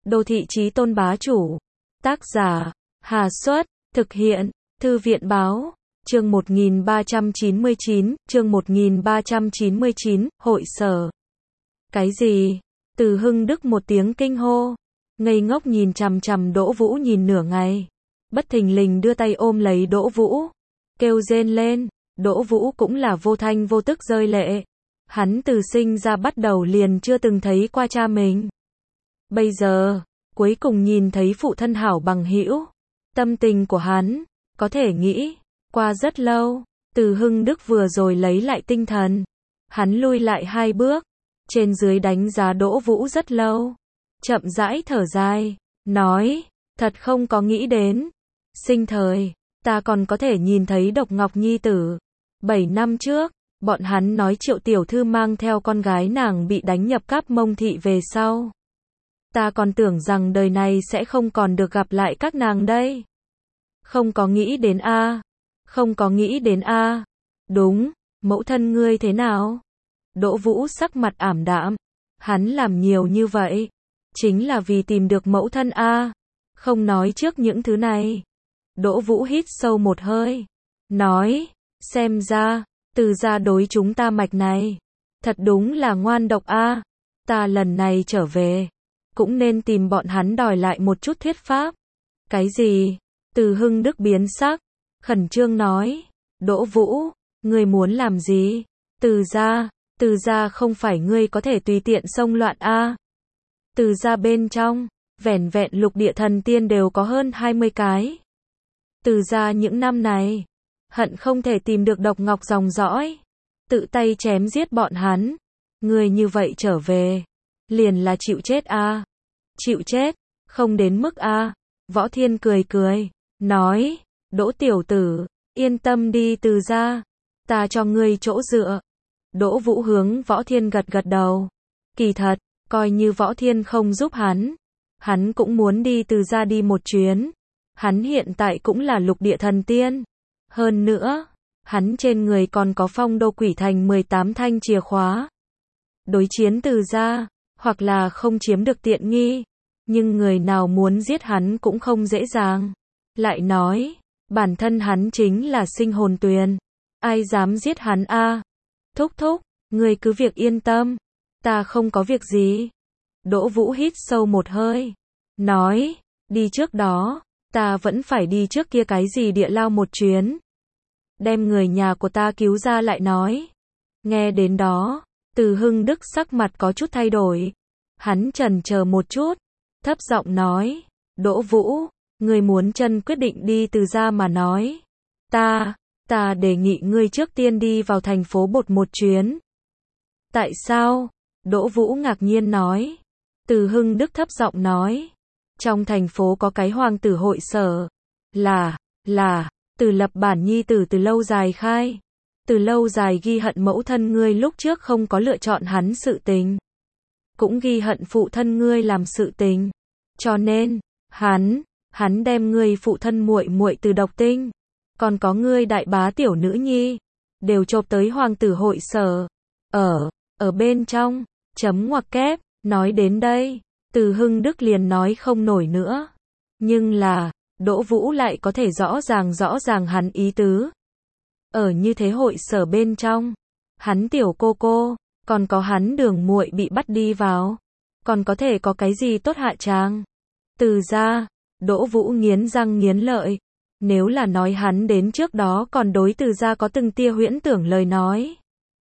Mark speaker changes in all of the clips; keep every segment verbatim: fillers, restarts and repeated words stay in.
Speaker 1: Đô thị chí tôn bá chủ. Tác giả, Hà Xuất, thực hiện, Thư viện báo, chương một nghìn ba trăm chín mươi chín, chương một nghìn ba trăm chín mươi chín, hội sở. Cái gì? Từ Hưng Đức một tiếng kinh hô, ngây ngốc nhìn chằm chằm Đỗ Vũ nhìn nửa ngày, bất thình lình đưa tay ôm lấy Đỗ Vũ, kêu rên lên. Đỗ Vũ cũng là vô thanh vô tức rơi lệ. Hắn từ sinh ra bắt đầu liền chưa từng thấy qua cha mình. Bây giờ, cuối cùng nhìn thấy phụ thân hảo bằng hữu. Tâm tình của hắn, có thể nghĩ, qua rất lâu. Từ Hưng Đức vừa rồi lấy lại tinh thần. Hắn lui lại hai bước, trên dưới đánh giá Đỗ Vũ rất lâu. Chậm rãi thở dài, nói, thật không có nghĩ đến. Sinh thời, ta còn có thể nhìn thấy Độc Ngọc nhi tử. Bảy năm trước, bọn hắn nói Triệu tiểu thư mang theo con gái nàng bị đánh nhập Cáp Mông thị về sau. Ta còn tưởng rằng đời này sẽ không còn được gặp lại các nàng đây. Không có nghĩ đến a, không có nghĩ đến a. Đúng, mẫu thân ngươi thế nào? Đỗ Vũ sắc mặt ảm đạm. Hắn làm nhiều như vậy, chính là vì tìm được mẫu thân a. Không nói trước những thứ này. Đỗ Vũ hít sâu một hơi, nói, xem ra, Từ gia đối chúng ta mạch này, thật đúng là ngoan độc a. Ta lần này trở về, cũng nên tìm bọn hắn đòi lại một chút thuyết pháp. Cái gì? Từ Hưng Đức biến sắc, khẩn trương nói, Đỗ Vũ, ngươi muốn làm gì? Từ gia, Từ gia không phải ngươi có thể tùy tiện xông loạn a. Từ gia bên trong, vẻn vẹn lục địa thần tiên đều có hơn hai mươi cái. Từ gia những năm này, hận không thể tìm được Độc Ngọc dòng dõi, tự tay chém giết bọn hắn. Người như vậy trở về, liền là chịu chết a. Chịu chết, không đến mức a. Võ Thiên cười cười, nói, Đỗ tiểu tử, yên tâm đi Từ gia, ta cho ngươi chỗ dựa. Đỗ Vũ hướng Võ Thiên gật gật đầu. Kỳ thật, coi như Võ Thiên không giúp hắn, hắn cũng muốn đi Từ gia đi một chuyến. Hắn hiện tại cũng là lục địa thần tiên. Hơn nữa, hắn trên người còn có Phong Đô Quỷ Thành mười tám thanh chìa khóa. Đối chiến Từ gia, hoặc là không chiếm được tiện nghi, nhưng người nào muốn giết hắn cũng không dễ dàng. Lại nói, bản thân hắn chính là sinh hồn tuyền, ai dám giết hắn a? Thúc thúc, người cứ việc yên tâm, ta không có việc gì. Đỗ Vũ hít sâu một hơi, nói, đi trước đó, ta vẫn phải đi trước kia cái gì địa lao một chuyến. Đem người nhà của ta cứu ra lại nói. Nghe đến đó, Từ Hưng Đức sắc mặt có chút thay đổi. Hắn chần chờ một chút, thấp giọng nói, Đỗ Vũ, ngươi muốn chân quyết định đi Từ gia mà nói. Ta, ta đề nghị ngươi trước tiên đi vào thành phố Bột một chuyến. Tại sao? Đỗ Vũ ngạc nhiên nói. Từ Hưng Đức thấp giọng nói, trong thành phố có cái hoàng tử hội sở, là, là, Từ Lập bản nhi tử từ lâu dài khai. Từ lâu dài ghi hận mẫu thân ngươi lúc trước không có lựa chọn hắn sự tình. Cũng ghi hận phụ thân ngươi làm sự tình. Cho nên, hắn, hắn đem ngươi phụ thân muội muội Từ Độc Tinh, còn có ngươi đại bá tiểu nữ nhi, đều chộp tới hoàng tử hội sở. Ở, ở bên trong, chấm ngoặc kép, nói đến đây, Từ Hưng Đức liền nói không nổi nữa. Nhưng là, Đỗ Vũ lại có thể rõ ràng rõ ràng hắn ý tứ. Ở như thế hội sở bên trong, hắn tiểu cô cô, còn có hắn đường muội bị bắt đi vào, còn có thể có cái gì tốt hạ tràng. Từ gia, Đỗ Vũ nghiến răng nghiến lợi. Nếu là nói hắn đến trước đó còn đối Từ gia có từng tia huyễn tưởng lời nói.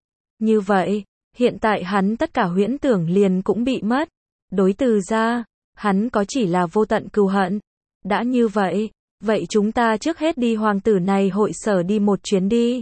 Speaker 1: Như vậy, hiện tại hắn tất cả huyễn tưởng liền cũng bị mất. Đối Từ gia, hắn có chỉ là vô tận cừu hận. Đã như vậy, vậy chúng ta trước hết đi hoàng tử này hội sở đi một chuyến đi.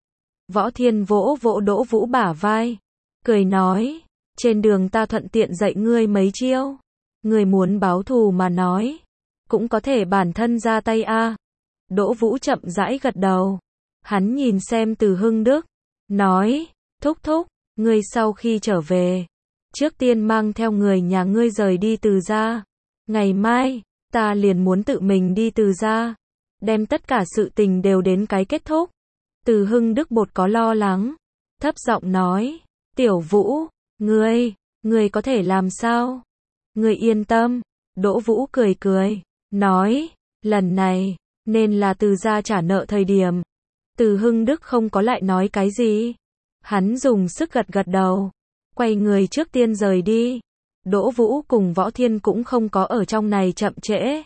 Speaker 1: Võ Thiên vỗ vỗ Đỗ Vũ bả vai, cười nói, trên đường ta thuận tiện dạy ngươi mấy chiêu. Ngươi muốn báo thù mà nói, cũng có thể bản thân ra tay a. Đỗ Vũ chậm rãi gật đầu. Hắn nhìn xem Từ Hưng Đức, nói, thúc thúc, ngươi sau khi trở về, trước tiên mang theo người nhà ngươi rời đi Từ gia. Ngày mai, ta liền muốn tự mình đi Từ gia, đem tất cả sự tình đều đến cái kết thúc. Từ Hưng Đức bột có lo lắng, thấp giọng nói, Tiểu Vũ, ngươi, ngươi có thể làm sao? Ngươi yên tâm, Đỗ Vũ cười cười, nói, lần này, nên là Từ gia trả nợ thời điểm. Từ Hưng Đức không có lại nói cái gì. Hắn dùng sức gật gật đầu, quay người trước tiên rời đi. Đỗ Vũ cùng Võ Thiên cũng không có ở trong này chậm trễ.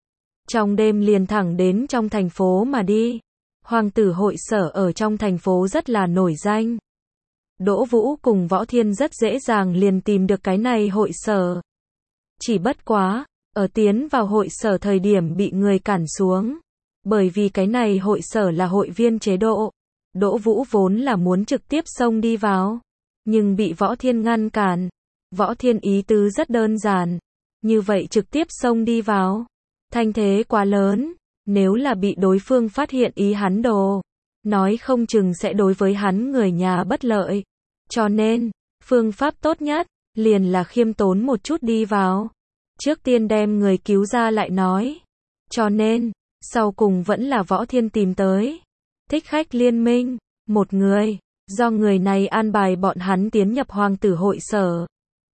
Speaker 1: Trong đêm liền thẳng đến trong thành phố mà đi. Hoàng tử hội sở ở trong thành phố rất là nổi danh. Đỗ Vũ cùng Võ Thiên rất dễ dàng liền tìm được cái này hội sở. Chỉ bất quá, ở tiến vào hội sở thời điểm bị người cản xuống. Bởi vì cái này hội sở là hội viên chế độ. Đỗ Vũ vốn là muốn trực tiếp xông đi vào. Nhưng bị Võ Thiên ngăn cản. Võ Thiên ý tứ rất đơn giản. Như vậy trực tiếp xông đi vào. Thanh thế quá lớn. Nếu là bị đối phương phát hiện ý hắn đồ. Nói không chừng sẽ đối với hắn người nhà bất lợi. Cho nên, phương pháp tốt nhất, liền là khiêm tốn một chút đi vào. Trước tiên đem người cứu ra lại nói. Cho nên, sau cùng vẫn là Võ Thiên tìm tới. Thích Khách Liên Minh, một người, do người này an bài bọn hắn tiến nhập hoàng tử hội sở.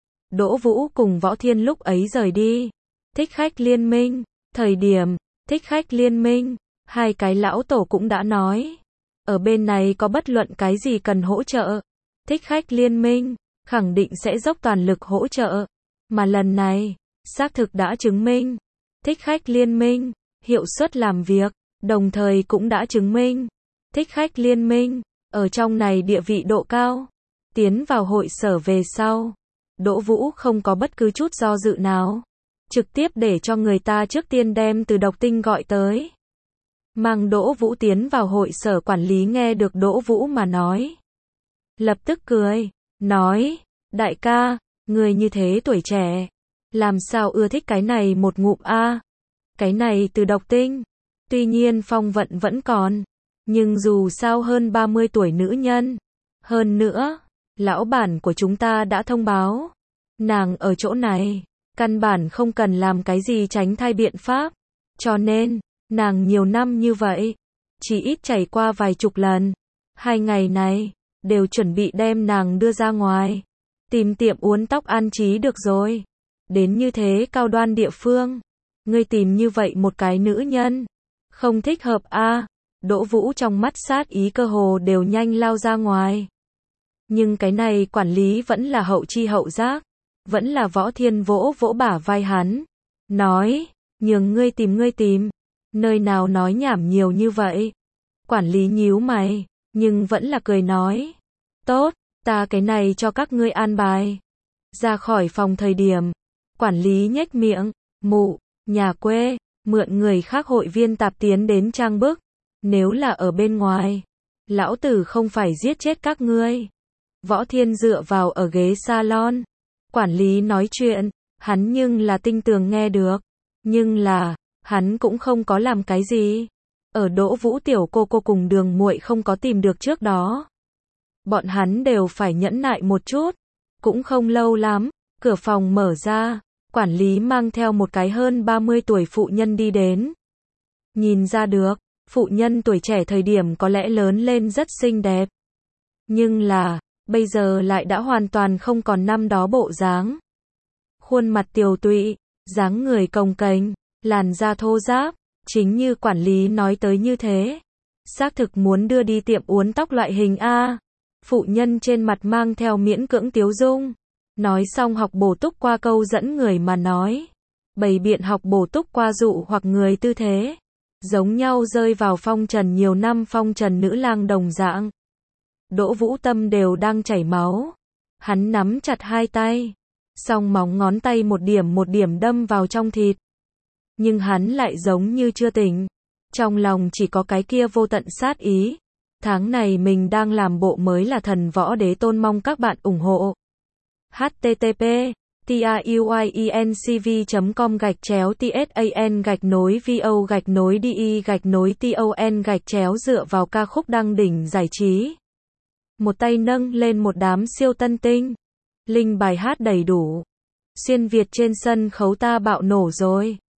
Speaker 1: Đỗ Vũ cùng Võ Thiên lúc ấy rời đi. Thích Khách Liên Minh, thời điểm, Thích Khách Liên Minh, hai cái lão tổ cũng đã nói. Ở bên này có bất luận cái gì cần hỗ trợ. Thích Khách Liên Minh, khẳng định sẽ dốc toàn lực hỗ trợ. Mà lần này, xác thực đã chứng minh. Thích Khách Liên Minh, hiệu suất làm việc, đồng thời cũng đã chứng minh. Thích Khách Liên Minh, ở trong này địa vị độ cao. Tiến vào hội sở về sau. Đỗ Vũ không có bất cứ chút do dự nào. Trực tiếp để cho người ta trước tiên đem Từ Độc Tinh gọi tới. Mang Đỗ Vũ tiến vào hội sở quản lý nghe được Đỗ Vũ mà nói. Lập tức cười, nói, đại ca, người như thế tuổi trẻ. Làm sao ưa thích cái này một ngụm a? Cái này Từ Độc Tinh. Tuy nhiên phong vận vẫn còn. Nhưng dù sao hơn ba mươi tuổi nữ nhân. Hơn nữa, lão bản của chúng ta đã thông báo. Nàng ở chỗ này. Căn bản không cần làm cái gì tránh thai biện pháp. Cho nên, nàng nhiều năm như vậy. Chỉ ít trải qua vài chục lần. Hai ngày này, đều chuẩn bị đem nàng đưa ra ngoài. Tìm tiệm uốn tóc an trí được rồi. Đến như thế cao đoan địa phương. Ngươi tìm như vậy một cái nữ nhân. Không thích hợp a à. Đỗ Vũ trong mắt sát ý cơ hồ đều nhanh lao ra ngoài. Nhưng cái này quản lý vẫn là hậu chi hậu giác. Vẫn là Võ Thiên vỗ vỗ bả vai hắn. Nói, nhường ngươi tìm ngươi tìm. Nơi nào nói nhảm nhiều như vậy. Quản lý nhíu mày, nhưng vẫn là cười nói. Tốt, ta cái này cho các ngươi an bài. Ra khỏi phòng thời điểm. Quản lý nhếch miệng, mụ, nhà quê, mượn người khác hội viên tạp tiến đến trang bức. Nếu là ở bên ngoài, lão tử không phải giết chết các ngươi. Võ Thiên dựa vào ở ghế salon. Quản lý nói chuyện, hắn nhưng là tinh tường nghe được. Nhưng là, hắn cũng không có làm cái gì. Ở Đỗ Vũ tiểu cô cô cùng Đường muội không có tìm được trước đó. Bọn hắn đều phải nhẫn nại một chút. Cũng không lâu lắm, cửa phòng mở ra. Quản lý mang theo một cái hơn ba mươi tuổi phụ nhân đi đến. Nhìn ra được, phụ nhân tuổi trẻ thời điểm có lẽ lớn lên rất xinh đẹp. Nhưng là, bây giờ lại đã hoàn toàn không còn năm đó bộ dáng. Khuôn mặt tiều tụy, dáng người cồng kềnh, làn da thô ráp, chính như quản lý nói tới như thế. Xác thực muốn đưa đi tiệm uốn tóc loại hình A. Phụ nhân trên mặt mang theo miễn cưỡng tiếu dung. Nói xong học bổ túc qua câu dẫn người mà nói. Bày biện học bổ túc qua dụ hoặc người tư thế. Giống nhau rơi vào phong trần nhiều năm phong trần nữ lang đồng dạng. Đỗ Vũ tâm đều đang chảy máu. Hắn nắm chặt hai tay. Song móng ngón tay một điểm một điểm đâm vào trong thịt. Nhưng hắn lại giống như chưa tỉnh. Trong lòng chỉ có cái kia vô tận sát ý. Tháng này mình đang làm bộ mới là Thần Võ Đế Tôn, mong các bạn ủng hộ. h t t p truyencv chấm com gạch chéo tsan gạch nối vo gạch nối de gạch nối ton gạch chéo dựa vào ca khúc đăng đỉnh giải trí. Một tay nâng lên một đám siêu tân tinh. Linh bài hát đầy đủ. Xuyên Việt trên sân khấu ta bạo nổ rồi.